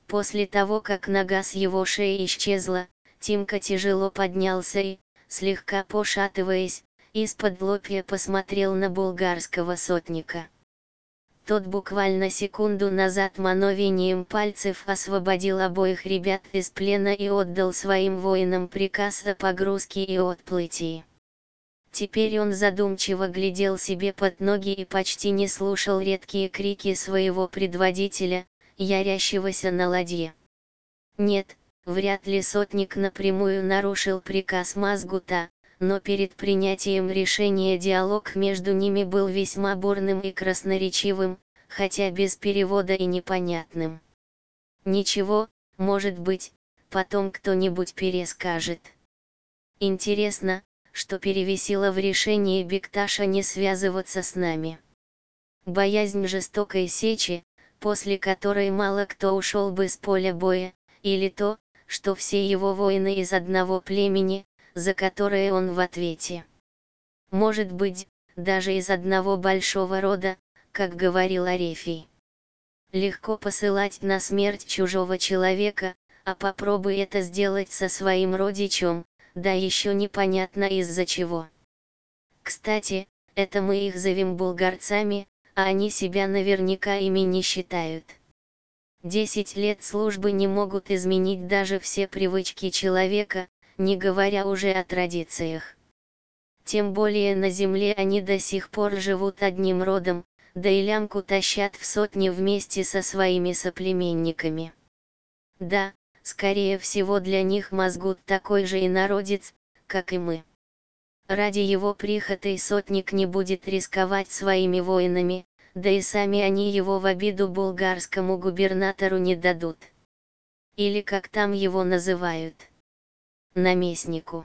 После того, как нога с его шеи исчезла, Тимка тяжело поднялся и, слегка пошатываясь, исподлобья посмотрел на булгарского сотника. Тот буквально секунду назад мановением пальцев освободил обоих ребят из плена и отдал своим воинам приказ о погрузке и отплытии. Теперь он задумчиво глядел себе под ноги и почти не слушал редкие крики своего предводителя, ярящегося на ладье. Нет, вряд ли сотник напрямую нарушил приказ Мазгута, но перед принятием решения диалог между ними был весьма бурным и красноречивым, хотя без перевода и непонятным. Ничего, может быть, потом кто-нибудь перескажет. Интересно, что перевесило в решении Бекташа не связываться с нами. Боязнь жестокой сечи, после которой мало кто ушел бы с поля боя, или то, что все его воины из одного племени, за которое он в ответе. Может быть, даже из одного большого рода, как говорил Арефий. Легко посылать на смерть чужого человека, а попробуй это сделать со своим родичем, да еще непонятно из-за чего. Кстати, это мы их зовем булгарцами, а они себя наверняка ими не считают. 10 лет службы не могут изменить даже все привычки человека, не говоря уже о традициях. Тем более на земле они до сих пор живут одним родом, да и лямку тащат в сотни вместе со своими соплеменниками. Да, скорее всего для них Мазгут такой же инородец, как и мы. Ради его прихоти сотник не будет рисковать своими воинами, да и сами они его в обиду булгарскому губернатору не дадут. Или как там его называют. Наместнику.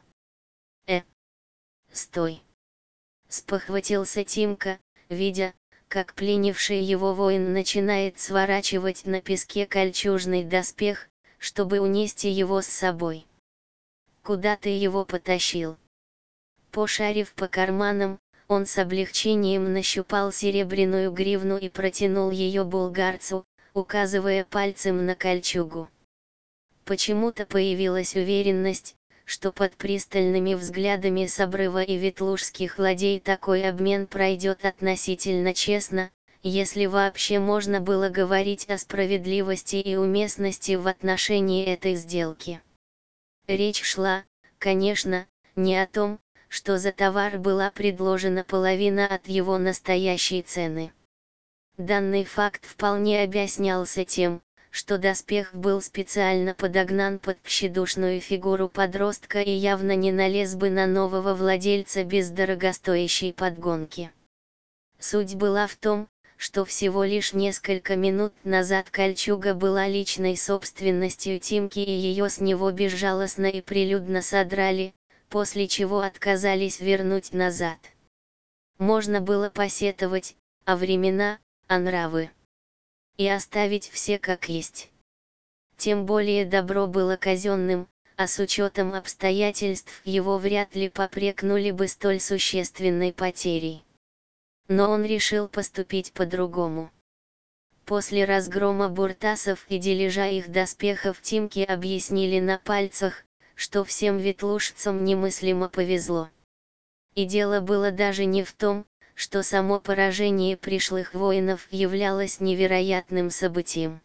Стой! Спохватился Тимка, видя, как пленивший его воин начинает сворачивать на песке кольчужный доспех, чтобы унести его с собой. Куда ты его потащил? Пошарив по карманам, он с облегчением нащупал серебряную гривну и протянул ее булгарцу, указывая пальцем на кольчугу. Почему-то появилась уверенность, что под пристальными взглядами с обрыва и ветлужских ладей такой обмен пройдет относительно честно, если вообще можно было говорить о справедливости и уместности в отношении этой сделки. Речь шла, конечно, не о том, что за товар была предложена половина от его настоящей цены. Данный факт вполне объяснялся тем, что доспех был специально подогнан под тщедушную фигуру подростка и явно не налез бы на нового владельца без дорогостоящей подгонки. Суть была в том, что всего лишь несколько минут назад кольчуга была личной собственностью Тимки и ее с него безжалостно и прилюдно содрали, после чего отказались вернуть назад. Можно было посетовать, а времена, а нравы. И оставить все как есть. Тем более добро было казенным, а с учетом обстоятельств его вряд ли попрекнули бы столь существенной потерей. Но он решил поступить по-другому. После разгрома буртасов и дележа их доспехов Тимки объяснили на пальцах, что всем ветлужцам немыслимо повезло. И дело было даже не в том, что само поражение пришлых воинов являлось невероятным событием.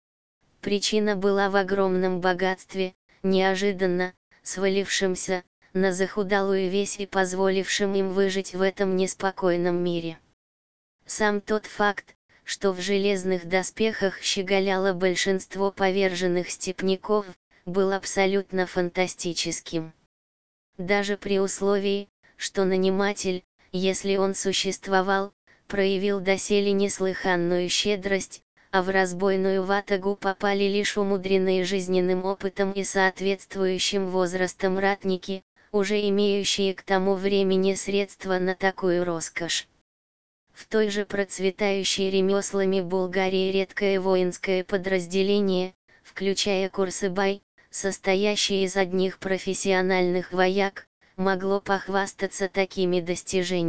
Причина была в огромном богатстве, неожиданно, свалившемся на захудалую весь и позволившим им выжить в этом неспокойном мире. Сам тот факт, что в железных доспехах щеголяло большинство поверженных степняков, был абсолютно фантастическим. Даже при условии, что наниматель, если он существовал, проявил доселе неслыханную щедрость, а в разбойную ватагу попали лишь умудренные жизненным опытом и соответствующим возрастом ратники, уже имеющие к тому времени средства на такую роскошь. В той же процветающей ремеслами Булгарии редкое воинское подразделение, включая Курсыбай, состоящее из одних профессиональных вояк, могло похвастаться такими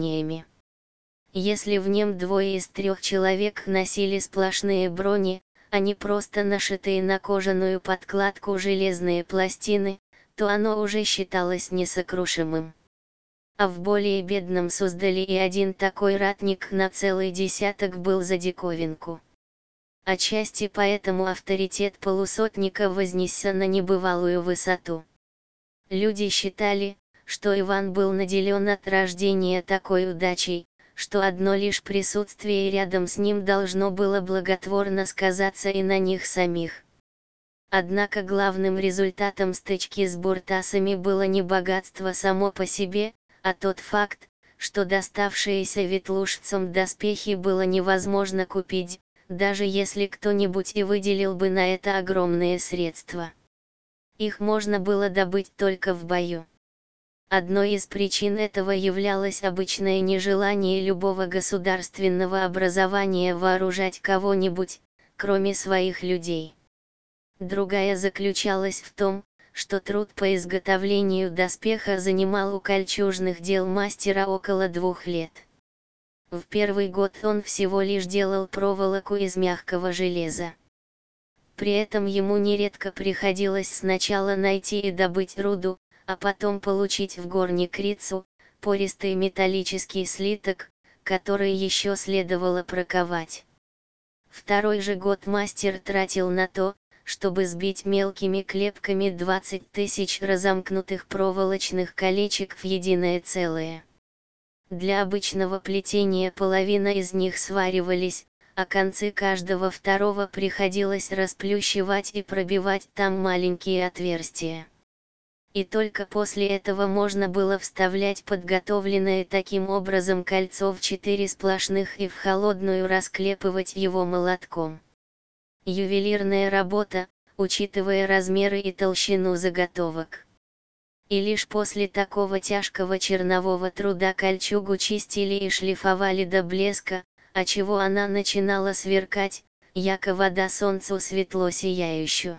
достижениями. Если в нем 2 из 3 человек носили сплошные брони, а не просто нашитые на кожаную подкладку железные пластины, то оно уже считалось несокрушимым. А в более бедном Суздале и один такой ратник на целый десяток был за диковинку. Отчасти поэтому авторитет полусотника вознесся на небывалую высоту. Люди считали, что Иван был наделен от рождения такой удачей, что одно лишь присутствие рядом с ним должно было благотворно сказаться и на них самих. Однако главным результатом стычки с буртасами было не богатство само по себе, а тот факт, что доставшиеся ветлужцам доспехи было невозможно купить, даже если кто-нибудь и выделил бы на это огромные средства. Их можно было добыть только в бою. Одной из причин этого являлось обычное нежелание любого государственного образования вооружать кого-нибудь, кроме своих людей. Другая заключалась в том, что труд по изготовлению доспеха занимал у кольчужных дел мастера около 2 лет. В первый год он всего лишь делал проволоку из мягкого железа. При этом ему нередко приходилось сначала найти и добыть руду, а потом получить в горник рицу, пористый металлический слиток, который еще следовало проковать. Второй же год мастер тратил на то, чтобы сбить мелкими клепками 20 тысяч разомкнутых проволочных колечек в единое целое. Для обычного плетения половина из них сваривались, а концы каждого второго приходилось расплющивать и пробивать там маленькие отверстия. И только после этого можно было вставлять подготовленное таким образом кольцо в 4 сплошных и в холодную расклепывать его молотком. Ювелирная работа, учитывая размеры и толщину заготовок. И лишь после такого тяжкого чернового труда кольчугу чистили и шлифовали до блеска, отчего она начинала сверкать, яко вода солнцу светло сияющую.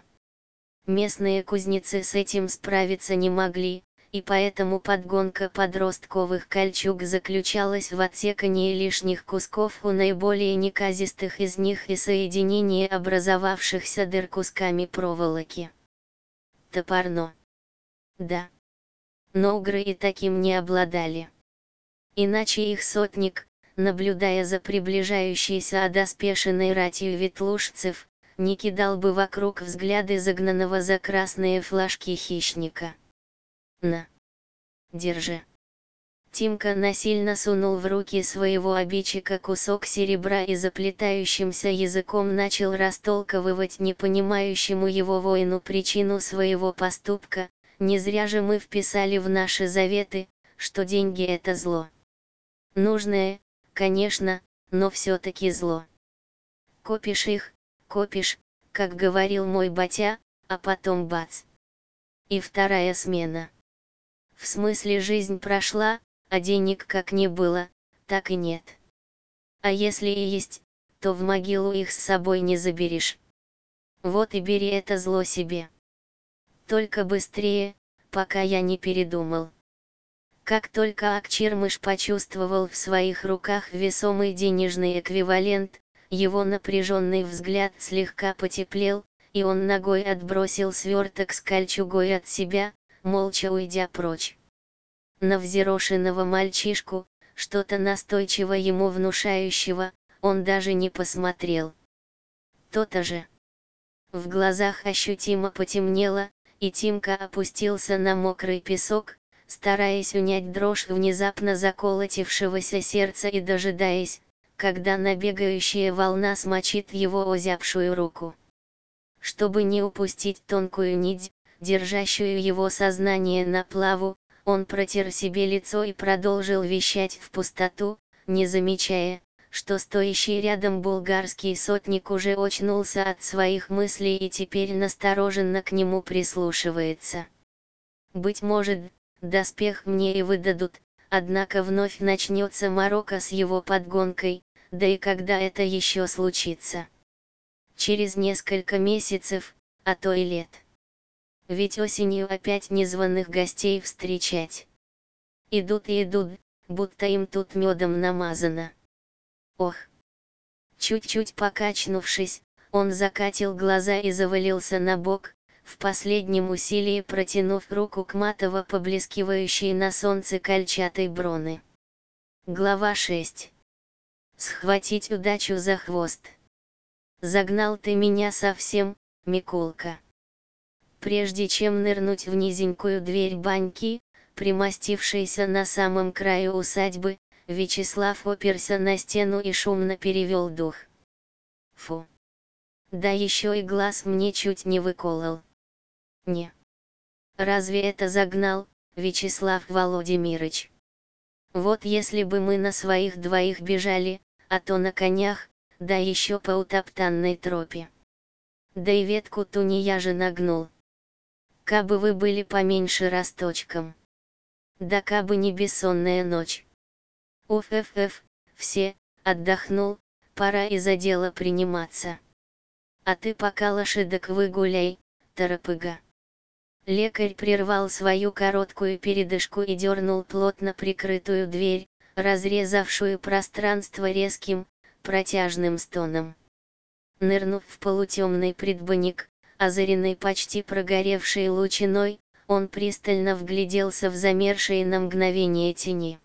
Местные кузнецы с этим справиться не могли, и поэтому подгонка подростковых кольчуг заключалась в отсекании лишних кусков у наиболее неказистых из них и соединении образовавшихся дыр кусками проволоки. Топорно. Да. Но угры и таким не обладали. Иначе их сотник, наблюдая за приближающейся одоспешенной ратью ветлужцев, не кидал бы вокруг взгляды загнанного за красные флажки хищника. На. Держи. Тимка насильно сунул в руки своего обидчика кусок серебра и заплетающимся языком начал растолковывать непонимающему его воину причину своего поступка. Не зря же мы вписали в наши заветы, что деньги — это зло. Нужное, конечно, но все-таки зло. Копишь их, копишь, как говорил мой батя, а потом бац. И вторая смена. В смысле, жизнь прошла, а денег как не было, так и нет. А если и есть, то в могилу их с собой не заберешь. Вот и бери это зло себе. Только быстрее, пока я не передумал. Как только Акчирмыш почувствовал в своих руках весомый денежный эквивалент, его напряженный взгляд слегка потеплел, и он ногой отбросил сверток с кольчугой от себя, молча уйдя прочь. На взъерошенного мальчишку, что-то настойчиво ему внушающего, он даже не посмотрел. То-то же. В глазах ощутимо потемнело, и Тимка опустился на мокрый песок, стараясь унять дрожь внезапно заколотившегося сердца и дожидаясь, когда набегающая волна смочит его озябшую руку. Чтобы не упустить тонкую нить, держащую его сознание на плаву, он протер себе лицо и продолжил вещать в пустоту, не замечая, что стоящий рядом булгарский сотник уже очнулся от своих мыслей и теперь настороженно к нему прислушивается. Быть может, доспех мне и выдадут, однако вновь начнется морока с его подгонкой, да и когда это еще случится? Через несколько месяцев, а то и лет. Ведь осенью опять незваных гостей встречать. Идут и идут, будто им тут медом намазано. Ох! Чуть-чуть покачнувшись, Он закатил глаза и завалился на бок, в последнем усилии протянув руку к матово поблескивающей на солнце кольчатой броне. Глава 6. Схватить удачу за хвост. Загнал ты меня совсем, Микулка. Прежде чем нырнуть в низенькую дверь баньки, примостившейся на самом краю усадьбы, Вячеслав оперся на стену и шумно перевел дух. Фу. Да еще и глаз мне чуть не выколол. Не. Разве это загнал, Вячеслав Володимирович? Вот если бы мы на своих двоих бежали, а то на конях, да еще по утоптанной тропе. Да и ветку ту не я же нагнул. Кабы вы были поменьше росточком. Да кабы не бессонная ночь. Уф-эф-эф, все, отдохнул, пора и за дело приниматься. А ты пока лошадок выгуляй, торопыга. Лекарь прервал свою короткую передышку и дернул плотно прикрытую дверь, разрезавшую пространство резким, протяжным стоном. Нырнув в полутемный предбанник, озаренный почти прогоревшей лучиной, он пристально вгляделся в замершие на мгновение тени.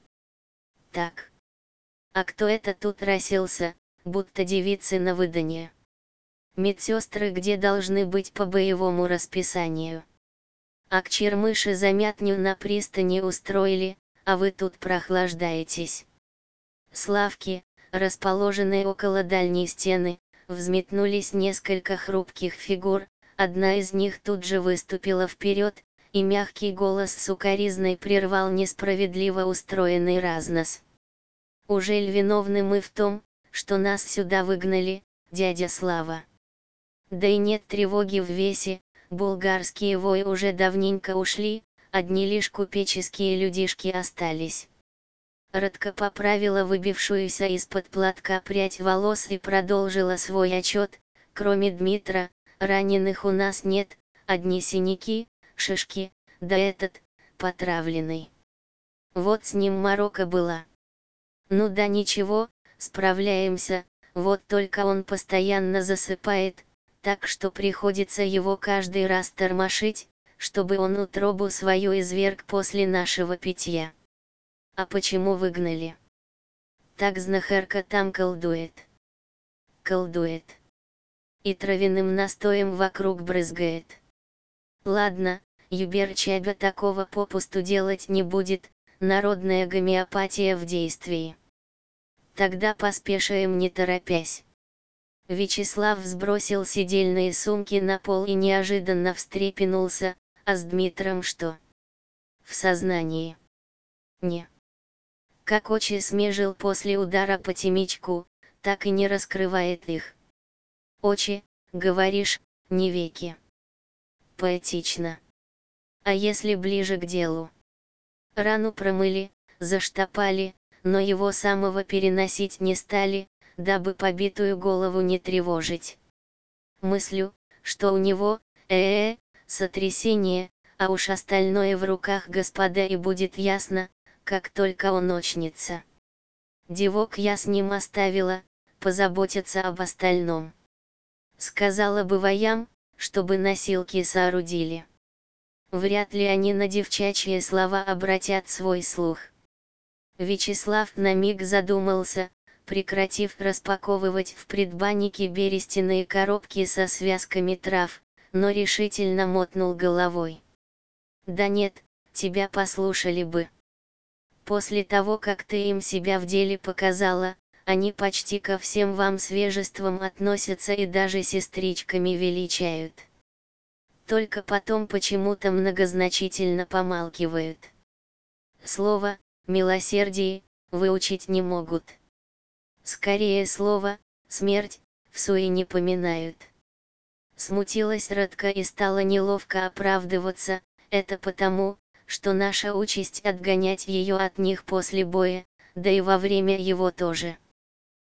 Так. А кто это тут расселся, будто девицы на выданье? Медсестры где должны быть по боевому расписанию? А к чермыши замятню на пристани устроили, а вы тут прохлаждаетесь. С лавки, расположенной около дальней стены, взметнулись несколько хрупких фигур, одна из них тут же выступила вперед, и мягкий голос сукоризной прервал несправедливо устроенный разнос. Ужель виновны мы в том, что нас сюда выгнали, дядя Слава? Да и нет тревоги в весе, булгарские вои уже давненько ушли, одни лишь купеческие людишки остались. Радка поправила выбившуюся из-под платка прядь волос и продолжила свой отчет. Кроме Дмитра, раненых у нас нет, одни синяки, шишки, да этот, потравленный. Вот с ним морока была. Ну да ничего, справляемся, вот только он постоянно засыпает, так что приходится его каждый раз тормошить, чтобы он утробу свою изверг после нашего питья. А почему выгнали? Так знахарка там колдует. Колдует. И травяным настоем вокруг брызгает. Ладно, Юберчаба такого попусту делать не будет, народная гомеопатия в действии. Тогда поспешаем не торопясь. Вячеслав сбросил сидельные сумки на пол и неожиданно встрепенулся, а с Дмитром что? В сознании. Не. Как очи смежил после удара по темечку, так и не раскрывает их. Очи, говоришь, не веки. Поэтично. А если ближе к делу? Рану промыли, заштопали, но его самого переносить не стали, дабы побитую голову не тревожить. Мыслю, что у него, сотрясение, а уж остальное в руках господа и будет ясно, как только он очнется. Девок я с ним оставила, позаботиться об остальном. Сказала бы воям, чтобы носилки соорудили. Вряд ли они на девчачьи слова обратят свой слух. Вячеслав на миг задумался, прекратив распаковывать в предбаннике берестяные коробки со связками трав, но решительно мотнул головой. Да нет, тебя послушали бы. После того, как ты им себя в деле показала, они почти ко всем вам свежествам относятся и даже сестричками величают. Только потом почему-то многозначительно помалкивают. Слово «милосердие» выучить не могут. Скорее слово «смерть» в суе не поминают. Смутилась Радка и стала неловко оправдываться, это потому, что наша участь отгонять ее от них после боя, да и во время его тоже.